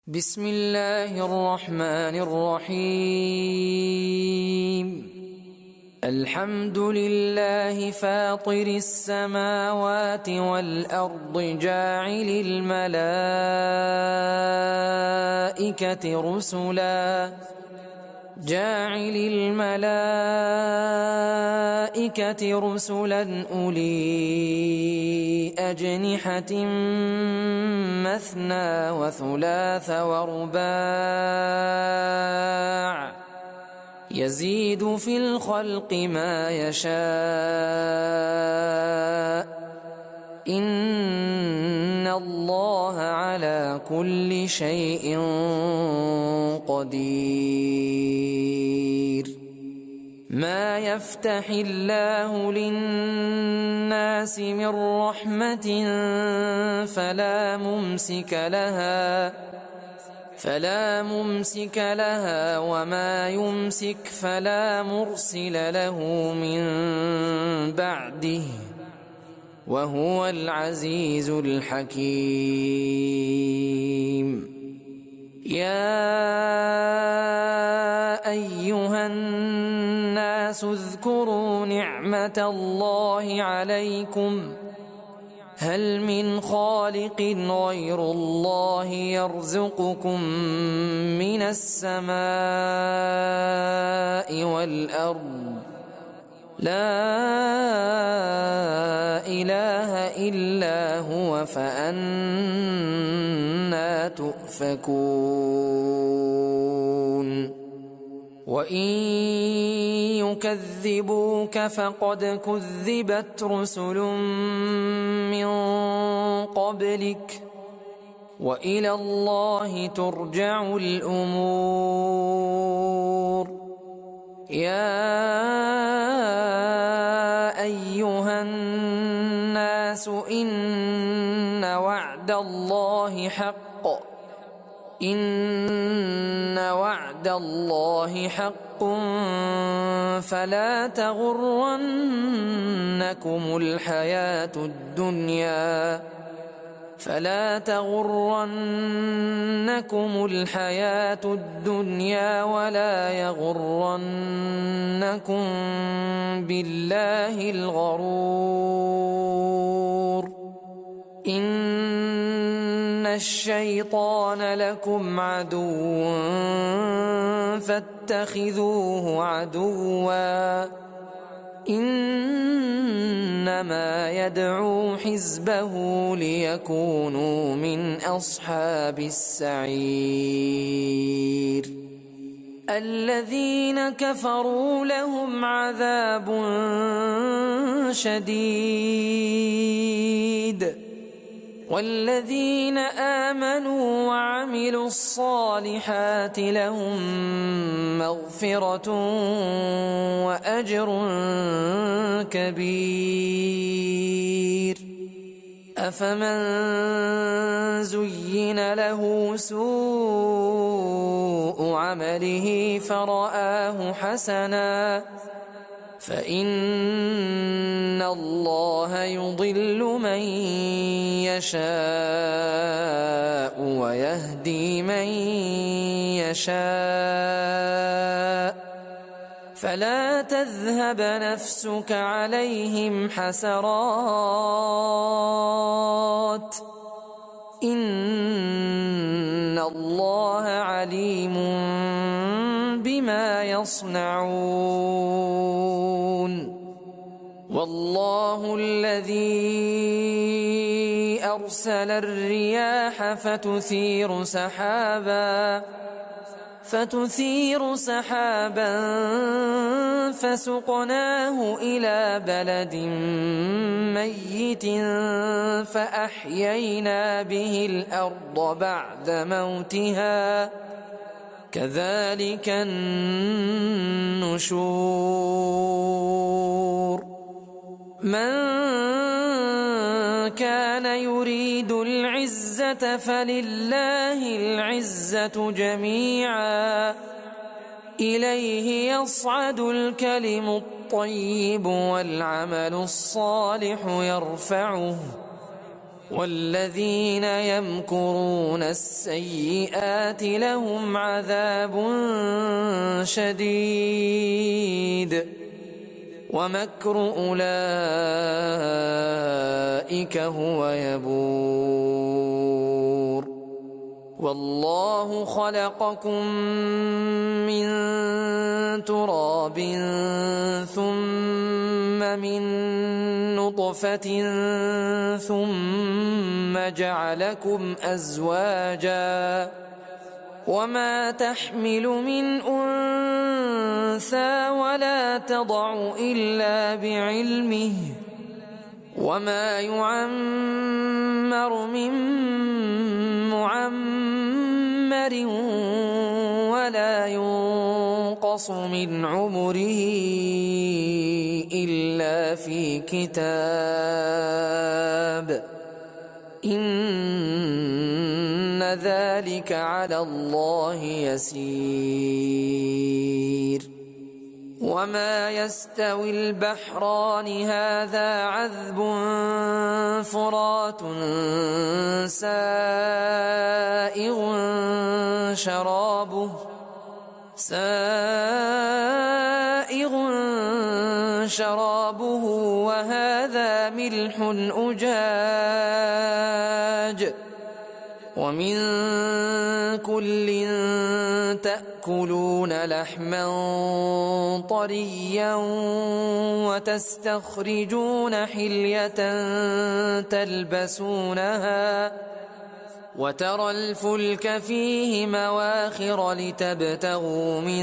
بسم الله الرحمن الرحيم. الحمد لله فاطر السماوات والأرض جاعل الملائكة رسلا أولي أجنحة مثنى وثلاث ورباع يزيد في الخلق ما يشاء إن الله على كل شيء قدير. ما يفتح الله للناس من رحمة فلا ممسك لها وما يمسك فلا مرسل له من بعده وهو العزيز الحكيم. يا أيها الناس اذكروا نعمة الله عليكم هل من خالق غير الله يرزقكم من السماء والأرض لا إله إلا هو فأنى تؤفكون. وإن يكذبوك فقد كذبت رسل من قبلك وإلى الله ترجع الأمور. يا أيها الناس إن وعد الله حق فلا تغرنكم الحياة الدنيا ولا يغرنكم بالله الغرور. إن الشيطان لكم عدو فاتخذوه عدوا إنما يدعو حزبه ليكونوا من أصحاب السعير. الذين كفروا لهم عذاب شديد والذين آمنوا وعملوا الصالحات لهم مغفرة وأجر كبير. أفمن زين له سوء عمله فرآه حسنا فإن الله يضل من يشاء ويهدي من يشاء فلا تذهب نفسك عليهم حسرات إن الله عليم بما يصنعون. والله الذي أرسل الرياح فتثير سحابا فسقناه إلى بلد ميت فأحيينا به الأرض بعد موتها كذلك النشور. من كان يريد العزة فلله العزة جميعا إليه يصعد الكلم الطيب والعمل الصالح يرفعه والذين يمكرون السيئات لهم عذاب شديد ومكر أولئك هو يبور والله خلقكم من تراب ثم من نطفة ثم جعلكم أزواجا وما تحمل من أنثى ولا تضع إلا بعلمه وما يعمر من معمر ولا ينقص من عمره إلا في كتاب إن ذلك على الله يسير وما يستوي البحران هذا عذب فرات سائغ شرابه وهذا ملح أجاج ومن كل تأكلون لحما طريا وتستخرجون حلية تلبسونها وترى الفلك فيه مواخر لتبتغوا من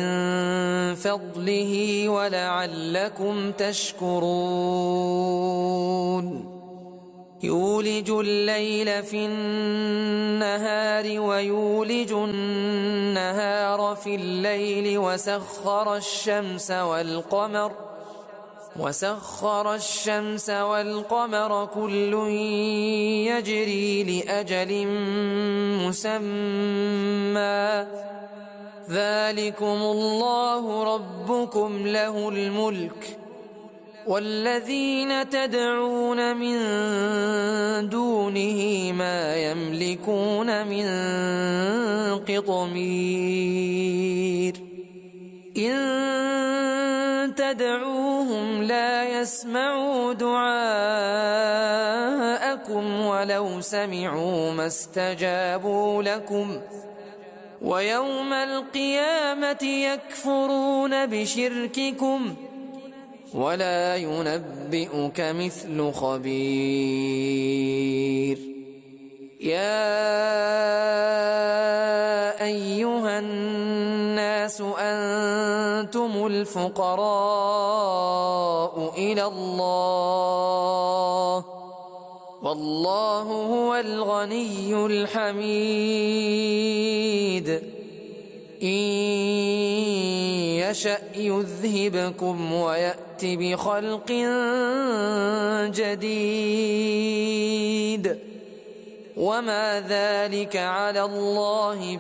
فضله ولعلكم تشكرون يولج الليل في النهار ويولج النهار في الليل وسخر الشمس والقمر كل يجري لأجل مسمى ذلكم الله ربكم له الملك والذين تدعون من دونه ما يملكون من قطمير إن تدعوهم لا يسمعوا دعاءكم ولو سمعوا ما استجابوا لكم ويوم القيامة يكفرون بشرككم ولا ينبئك مثل خبير يا أيها الناس أنتم الفقراء إلى الله والله هو الغني الحميد إن يشأ يذهبكم ويأت بخلق جديد وما ذلك على الله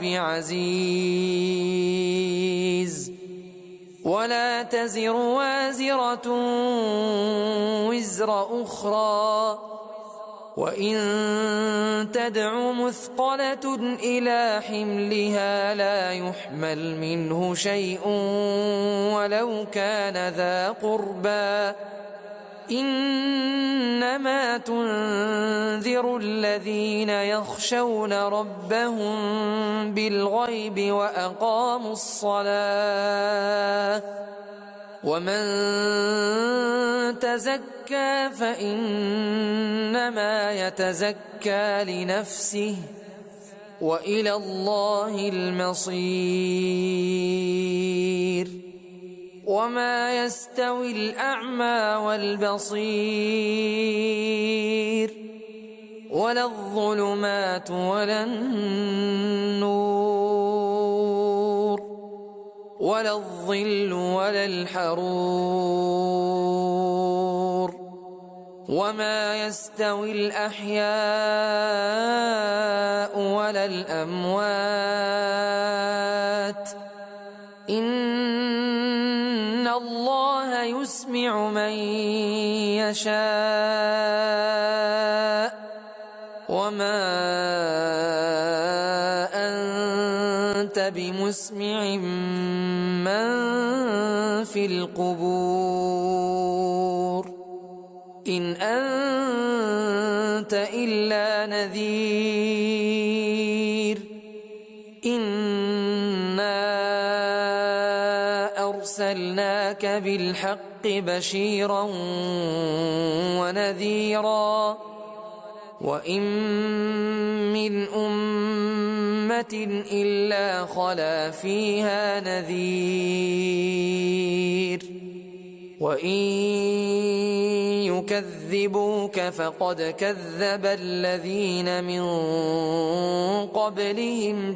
بعزيز ولا تزر وازرة وزر أخرى وإن تدع مثقلة إلى حملها لا يحمل منه شيء ولو كان ذا قربى إنما تنذر الذين يخشون ربهم بالغيب وأقاموا الصلاة ومن تزكى فإنما يتزكى لنفسه وإلى الله المصير وما يستوي الأعمى والبصير ولا الظلمات ولا النور ولا الظل ولا الحرور وما يستوي الأحياء ولا الأموات إن الله يسمع من يشاء أنت بمسمع من في القبور إن أنت إلا نذير إنا أرسلناك بالحق بشيرا ونذيرا وإن من أمة إلا خلا فيها نذير وإن يكذبوك فقد كذب الذين من قبلهم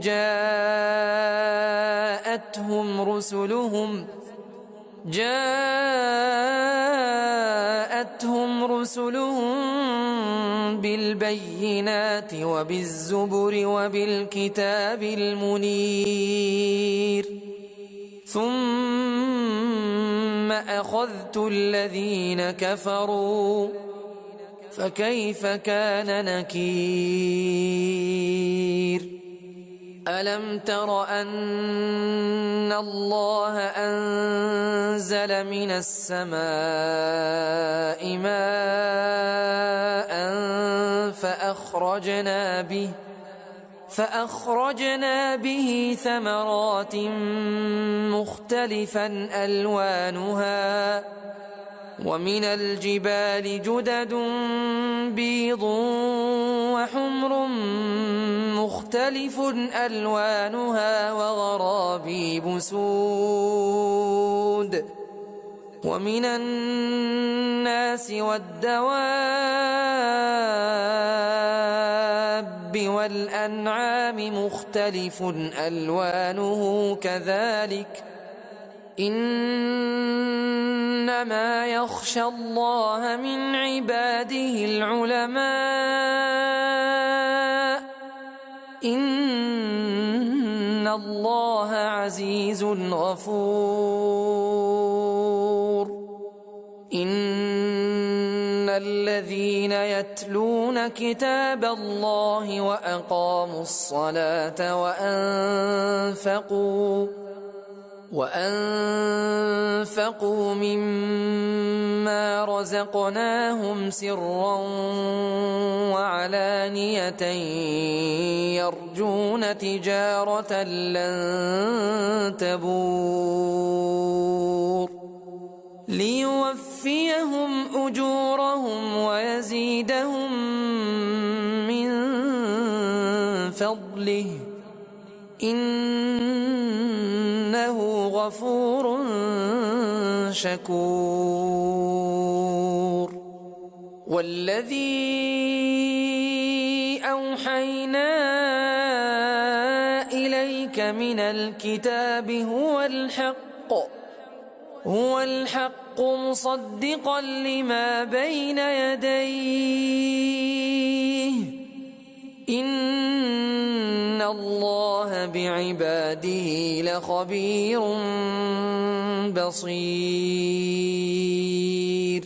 جاءتهم رسلهم بالبينات وبالزبر وبالكتاب المنير ثم أخذت الذين كفروا فكيف كان نكير ألم تر أن الله أنزل من السماء ماء فأخرجنا به ثمرات مختلفا ألوانها ومن الجبال جدد بيض وحمر مختلف ألوانها وغرابيب سود ومن الناس والدواب والأنعام مختلف ألوانه كذلك إنما يخشى الله من عباده العلماء إن الله عزيز غفور إن الذين يتلون كتاب الله وأقاموا الصلاة وأنفقوا مما رزقناهم سرا وعلانية يرجون تجارة لن تبور ليوفيهم أجورهم ويزيدهم من فضله إنه غفور شكور والذي أوحينا إليك من الكتاب هو الحق مصدقا لما بين يديه إن الله بعباده لخبير بصير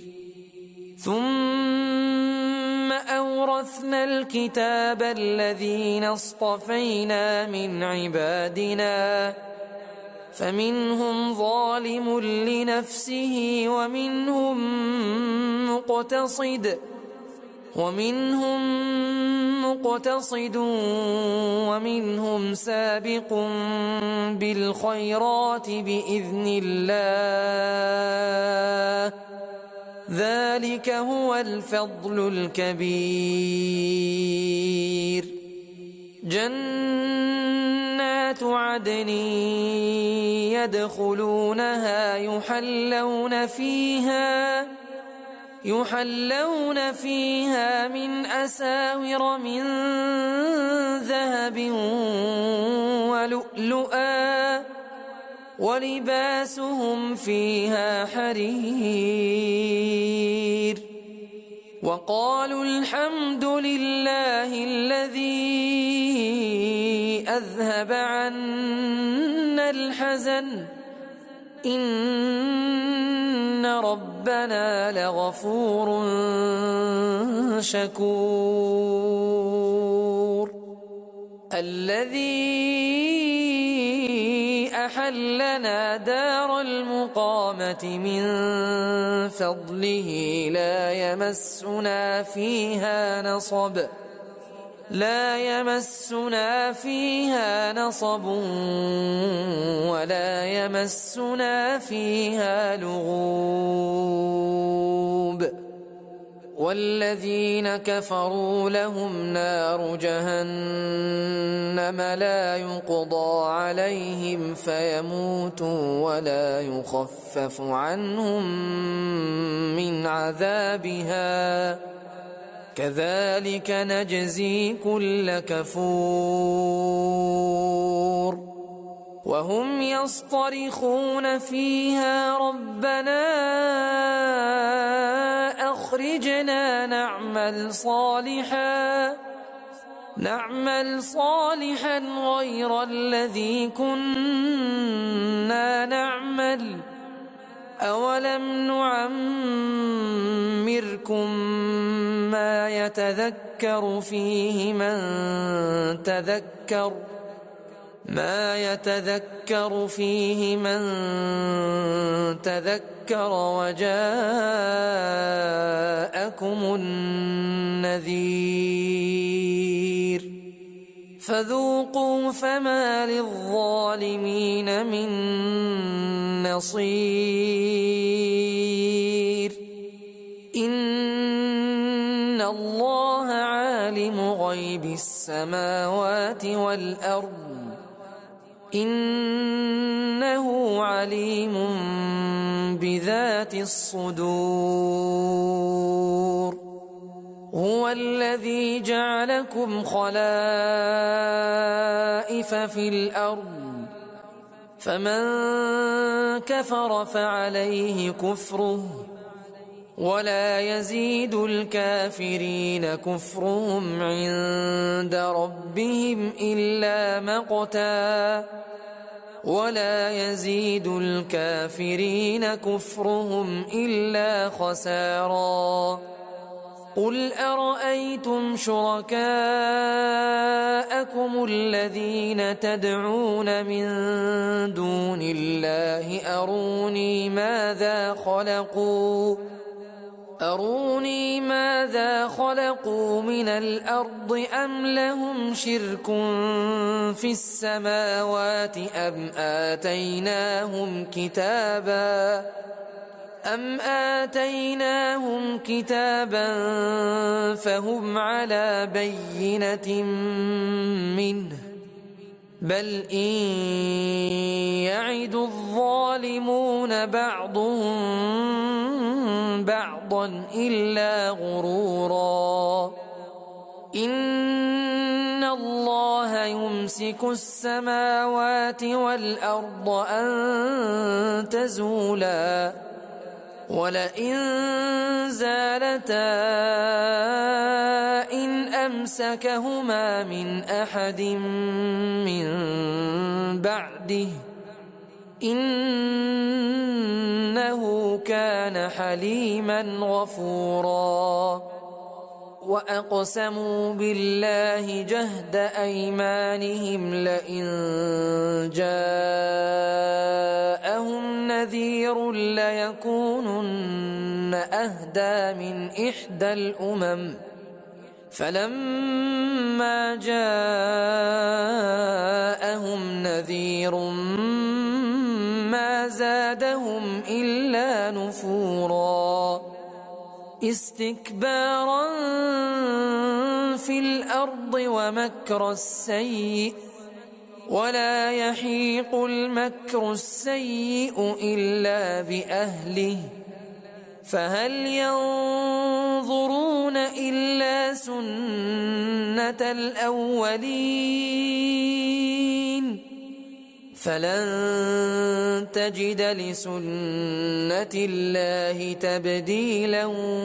ثم أورثنا الكتاب الذين اصطفينا من عبادنا فمنهم ظالم لنفسه ومنهم مقتصد ومنهم سابق بالخيرات بإذن الله ذلك هو الفضل الكبير جنات عدن يدخلونها يحلون فيها من أساور من ذهب ولؤلؤا ولباسهم فيها حرير وقالوا الحمد لله الذي أذهب عنا الحزن إن ربنا لغفور شكور الذي أحلنا دار المقامة من فضله لا يمسنا فيها نصب ولا يمسنا فيها لغوب والذين كفروا لهم نار جهنم لا يقضى عليهم فيموتوا ولا يخفف عنهم من عذابها كذلك نجزي كل كفور وهم يصطرخون فيها ربنا أخرجنا نعمل صالحا غير الذي كنا نعمل أولم نعمركم ما يتذكر فيه من تذكر وجاءكم النذير فذوقوا فما للظالمين من نصير إن الله عالم غيب السماوات والأرض إنه عليم بذات الصدور هو الذي جعلكم خلائف في الأرض فمن كفر فعليه كفره ولا يزيد الكافرين كفرهم عند ربهم إلا مقتا ولا يزيد الكافرين كفرهم إلا خسارا قل أرأيتم شركاءكم الذين تدعون من دون الله أروني ماذا خلقوا من الأرض أم لهم شرك في السماوات أم آتيناهم كتابا فهم على بينة منه بل إن يعد الظالمون بعضهم بعضا إلا غرورا إن الله يمسك السماوات والأرض أن تزولا ولئن زالتا إن أمسكهما من أحد من بعده إنه كان حليما غفورا وأقسموا بالله جهد أيمانهم لئن جاءهم نذير ليكونن أهدى من إحدى الأمم فلما جاءهم نذير ما زادهم إلا نفورا استكبارا في الأرض ومكر السيء ولا يحيق المكر السيء إلا بأهله فهل ينظرون إلا سنة الأولين فلن تجد لسنة الله تبديلا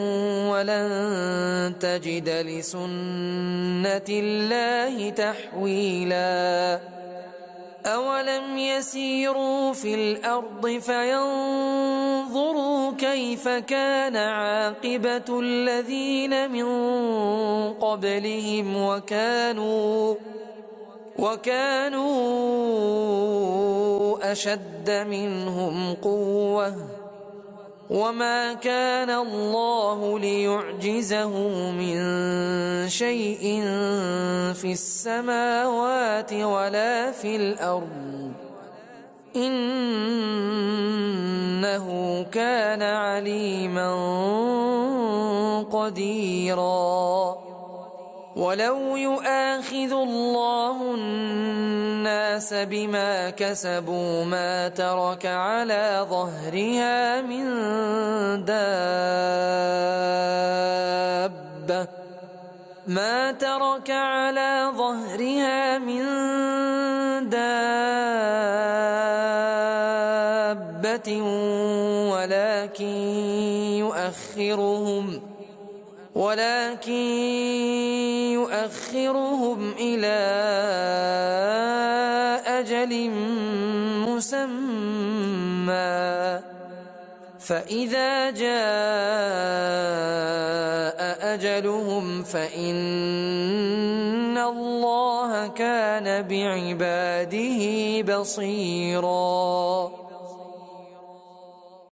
ولن تجد لسنة الله تحويلا أولم يسيروا في الأرض فينظروا كيف كان عاقبة الذين من قبلهم وكانوا أشد منهم قوة وما كان الله ليعجزه من شيء في السماوات ولا في الأرض إنه كان عليما قديرا ولو يؤاخذ الله الناس بما كسبوا ما ترك على ظهرها من دابة ولكن يؤخرهم إلى أجل مسمى فإذا جاء أجلهم فإن الله كان بعباده بصيراً